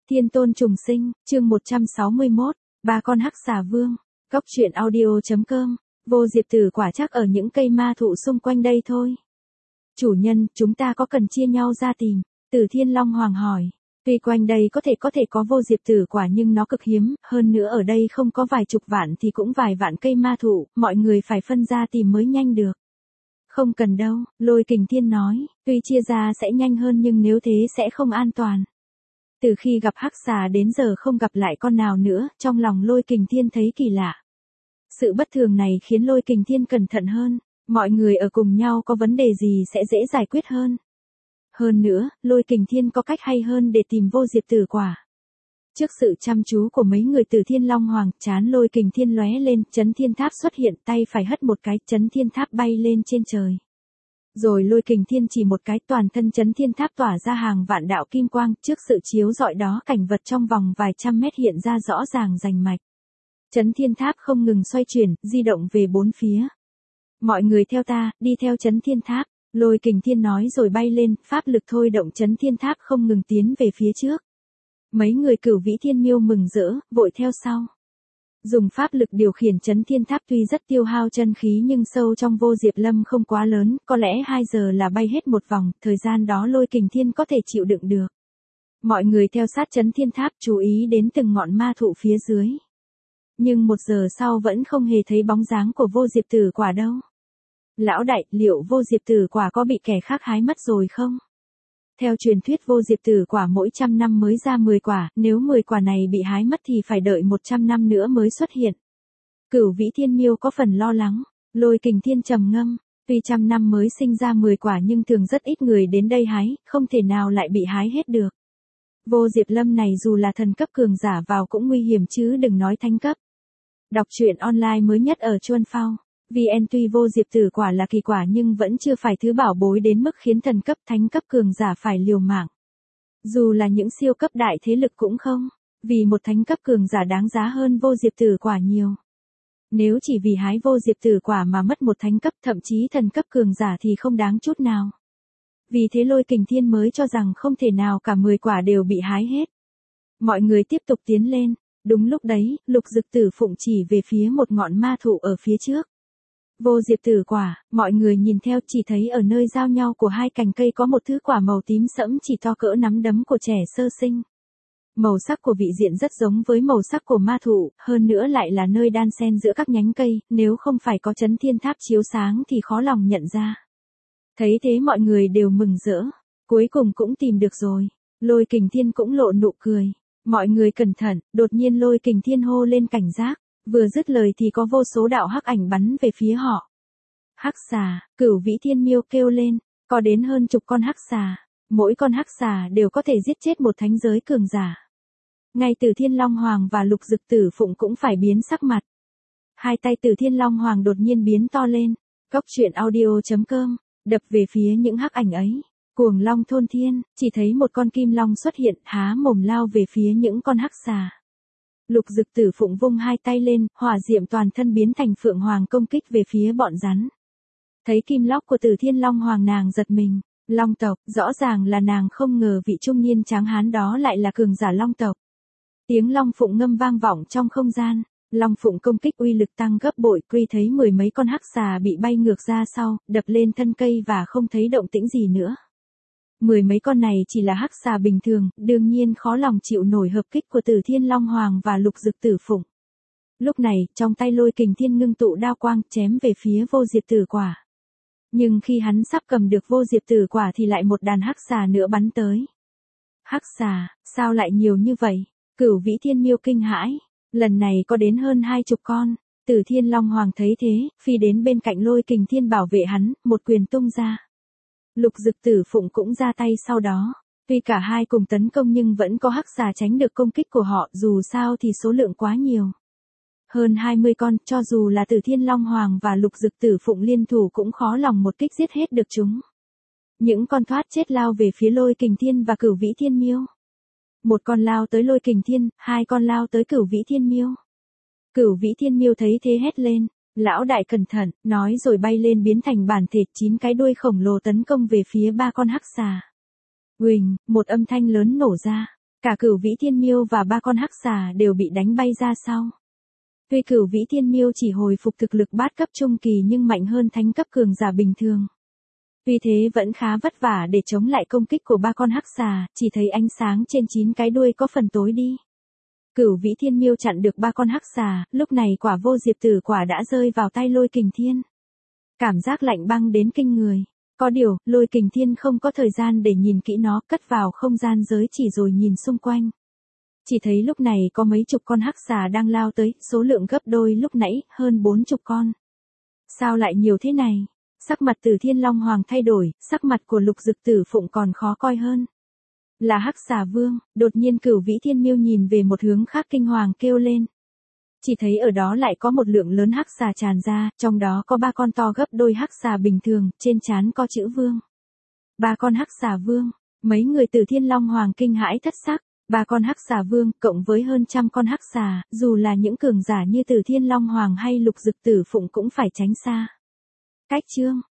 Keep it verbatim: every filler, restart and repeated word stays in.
Thiên tôn trùng sinh, chương một trăm sáu mươi mốt, ba con hắc xà vương, cóc truyện audio.com, vô diệp tử quả chắc ở những cây ma thụ xung quanh đây thôi. Chủ nhân, chúng ta có cần chia nhau ra tìm? Tử Thiên Long Hoàng hỏi. Tuy quanh đây có thể có thể có vô diệp tử quả nhưng nó cực hiếm, hơn nữa ở đây không có vài chục vạn thì cũng vài vạn cây ma thụ, mọi người phải phân ra tìm mới nhanh được. Không cần đâu, Lôi Kình Thiên nói, tuy chia ra sẽ nhanh hơn nhưng nếu thế sẽ không an toàn. Từ khi gặp hắc xà đến giờ không gặp lại con nào nữa, trong lòng Lôi Kình Thiên thấy kỳ lạ. Sự bất thường này khiến Lôi Kình Thiên cẩn thận hơn, mọi người ở cùng nhau có vấn đề gì sẽ dễ giải quyết hơn. Hơn nữa, Lôi Kình Thiên có cách hay hơn để tìm vô diệp tử quả. Trước sự chăm chú của mấy người Tử Thiên Long Hoàng, trán Lôi Kình Thiên lóe lên, Chấn Thiên Tháp xuất hiện, tay phải hất một cái, Chấn Thiên Tháp bay lên trên trời. Rồi Lôi Kình Thiên chỉ một cái, toàn thân Chấn Thiên Tháp tỏa ra hàng vạn đạo kim quang, trước sự chiếu rọi đó cảnh vật trong vòng vài trăm mét hiện ra rõ ràng rành mạch. Chấn Thiên Tháp không ngừng xoay chuyển, di động về bốn phía. Mọi người theo ta, đi theo Chấn Thiên Tháp, Lôi Kình Thiên nói rồi bay lên, pháp lực thôi động Chấn Thiên Tháp không ngừng tiến về phía trước. Mấy người Cửu Vĩ Thiên Miêu mừng rỡ, vội theo sau. Dùng pháp lực điều khiển Chấn Thiên Tháp tuy rất tiêu hao chân khí nhưng sâu trong vô diệp lâm không quá lớn, có lẽ hai giờ là bay hết một vòng, thời gian đó Lôi Kình Thiên có thể chịu đựng được. Mọi người theo sát Chấn Thiên Tháp chú ý đến từng ngọn ma thụ phía dưới. Nhưng một giờ sau vẫn không hề thấy bóng dáng của vô diệp tử quả đâu. Lão đại, liệu vô diệp tử quả có bị kẻ khác hái mất rồi không? Theo truyền thuyết vô diệp tử quả mỗi trăm năm mới ra mười quả, nếu mười quả này bị hái mất thì phải đợi một trăm năm nữa mới xuất hiện. Cửu Vĩ Thiên Miêu có phần lo lắng, Lôi Kình Thiên trầm ngâm, tuy trăm năm mới sinh ra mười quả nhưng thường rất ít người đến đây hái, không thể nào lại bị hái hết được. Vô diệp lâm này dù là thần cấp cường giả vào cũng nguy hiểm chứ đừng nói thánh cấp. Đọc truyện online mới nhất ở Chuan Phao. vê en tuy vô diệp tử quả là kỳ quả nhưng vẫn chưa phải thứ bảo bối đến mức khiến thần cấp thánh cấp cường giả phải liều mạng. Dù là những siêu cấp đại thế lực cũng không, vì một thánh cấp cường giả đáng giá hơn vô diệp tử quả nhiều. Nếu chỉ vì hái vô diệp tử quả mà mất một thánh cấp thậm chí thần cấp cường giả thì không đáng chút nào. Vì thế Lôi Kình Thiên mới cho rằng không thể nào cả mười quả đều bị hái hết. Mọi người tiếp tục tiến lên, đúng lúc đấy, Lục Dực Tử Phụng chỉ về phía một ngọn ma thụ ở phía trước. Vô diệp tử quả, mọi người nhìn theo chỉ thấy ở nơi giao nhau của hai cành cây có một thứ quả màu tím sẫm chỉ to cỡ nắm đấm của trẻ sơ sinh. Màu sắc của vị diện rất giống với màu sắc của ma thụ, hơn nữa lại là nơi đan xen giữa các nhánh cây, nếu không phải có Chấn Thiên Tháp chiếu sáng thì khó lòng nhận ra. Thấy thế mọi người đều mừng rỡ, cuối cùng cũng tìm được rồi. Lôi Kình Thiên cũng lộ nụ cười. Mọi người cẩn thận, đột nhiên Lôi Kình Thiên hô lên cảnh giác. Vừa dứt lời thì có vô số đạo hắc ảnh bắn về phía họ. Hắc xà, Cửu Vĩ Thiên Miêu kêu lên, có đến hơn chục con hắc xà, mỗi con hắc xà đều có thể giết chết một thánh giới cường giả. Ngay Tử Thiên Long Hoàng và Lục Dực Tử Phụng cũng phải biến sắc mặt. Hai tay Tử Thiên Long Hoàng đột nhiên biến to lên, cóc truyện audio.com, đập về phía những hắc ảnh ấy. Cuồng long thôn thiên, chỉ thấy một con kim long xuất hiện, há mồm lao về phía những con hắc xà. Lục Dực Tử Phụng vung hai tay lên, hỏa diệm toàn thân biến thành phượng hoàng công kích về phía bọn rắn. Thấy kim lóc của Tử Thiên Long Hoàng nàng giật mình, long tộc, rõ ràng là nàng không ngờ vị trung niên tráng hán đó lại là cường giả long tộc. Tiếng long phụng ngâm vang vọng trong không gian, long phụng công kích uy lực tăng gấp bội, Quy thấy mười mấy con hắc xà bị bay ngược ra sau, đập lên thân cây và không thấy động tĩnh gì nữa. Mười mấy con này chỉ là hắc xà bình thường, đương nhiên khó lòng chịu nổi hợp kích của Tử Thiên Long Hoàng và Lục Dực Tử Phụng. Lúc này, trong tay Lôi Kình Thiên ngưng tụ đao quang chém về phía vô diệp tử quả. Nhưng khi hắn sắp cầm được vô diệp tử quả thì lại một đàn hắc xà nữa bắn tới. Hắc xà, sao lại nhiều như vậy? Cửu Vĩ Thiên Miêu kinh hãi, lần này có đến hơn hai chục con. Tử Thiên Long Hoàng thấy thế, phi đến bên cạnh Lôi Kình Thiên bảo vệ hắn, một quyền tung ra. Lục Dực Tử Phụng cũng ra tay sau đó. Tuy cả hai cùng tấn công nhưng vẫn có hắc xà tránh được công kích của họ, dù sao thì số lượng quá nhiều. Hơn hai mươi con, cho dù là Tử Thiên Long Hoàng và Lục Dực Tử Phụng liên thủ cũng khó lòng một kích giết hết được chúng. Những con thoát chết lao về phía Lôi Kình Thiên và Cửu Vĩ Thiên Miêu. Một con lao tới Lôi Kình Thiên, hai con lao tới Cửu Vĩ Thiên Miêu. Cửu Vĩ Thiên Miêu thấy thế hét lên. Lão đại cẩn thận, nói rồi bay lên biến thành bản thể chín cái đuôi khổng lồ tấn công về phía ba con hắc xà. Uỳnh, một âm thanh lớn nổ ra. Cả Cửu Vĩ Thiên Miêu và ba con hắc xà đều bị đánh bay ra sau. Tuy Cửu Vĩ Thiên Miêu chỉ hồi phục thực lực bát cấp trung kỳ nhưng mạnh hơn thánh cấp cường giả bình thường. Vì thế vẫn khá vất vả để chống lại công kích của ba con hắc xà, chỉ thấy ánh sáng trên chín cái đuôi có phần tối đi. Cửu Vĩ Thiên Miêu chặn được ba con hắc xà, lúc này quả vô diệp tử quả đã rơi vào tay Lôi Kình Thiên. Cảm giác lạnh băng đến kinh người. Có điều, Lôi Kình Thiên không có thời gian để nhìn kỹ nó, cất vào không gian giới chỉ rồi nhìn xung quanh. Chỉ thấy lúc này có mấy chục con hắc xà đang lao tới, số lượng gấp đôi lúc nãy, hơn bốn chục con. Sao lại nhiều thế này? Sắc mặt Tử Thiên Long Hoàng thay đổi, sắc mặt của Lục Dực Tử Phụng còn khó coi hơn. Là hắc xà vương, đột nhiên Cửu Vĩ Thiên Miêu nhìn về một hướng khác kinh hoàng kêu lên. Chỉ thấy ở đó lại có một lượng lớn hắc xà tràn ra, trong đó có ba con to gấp đôi hắc xà bình thường, trên trán có chữ vương. Ba con hắc xà vương, mấy người Tử Thiên Long Hoàng kinh hãi thất sắc, ba con hắc xà vương cộng với hơn trăm con hắc xà, dù là những cường giả như Tử Thiên Long Hoàng hay Lục Dực Tử Phụng cũng phải tránh xa. Cách chương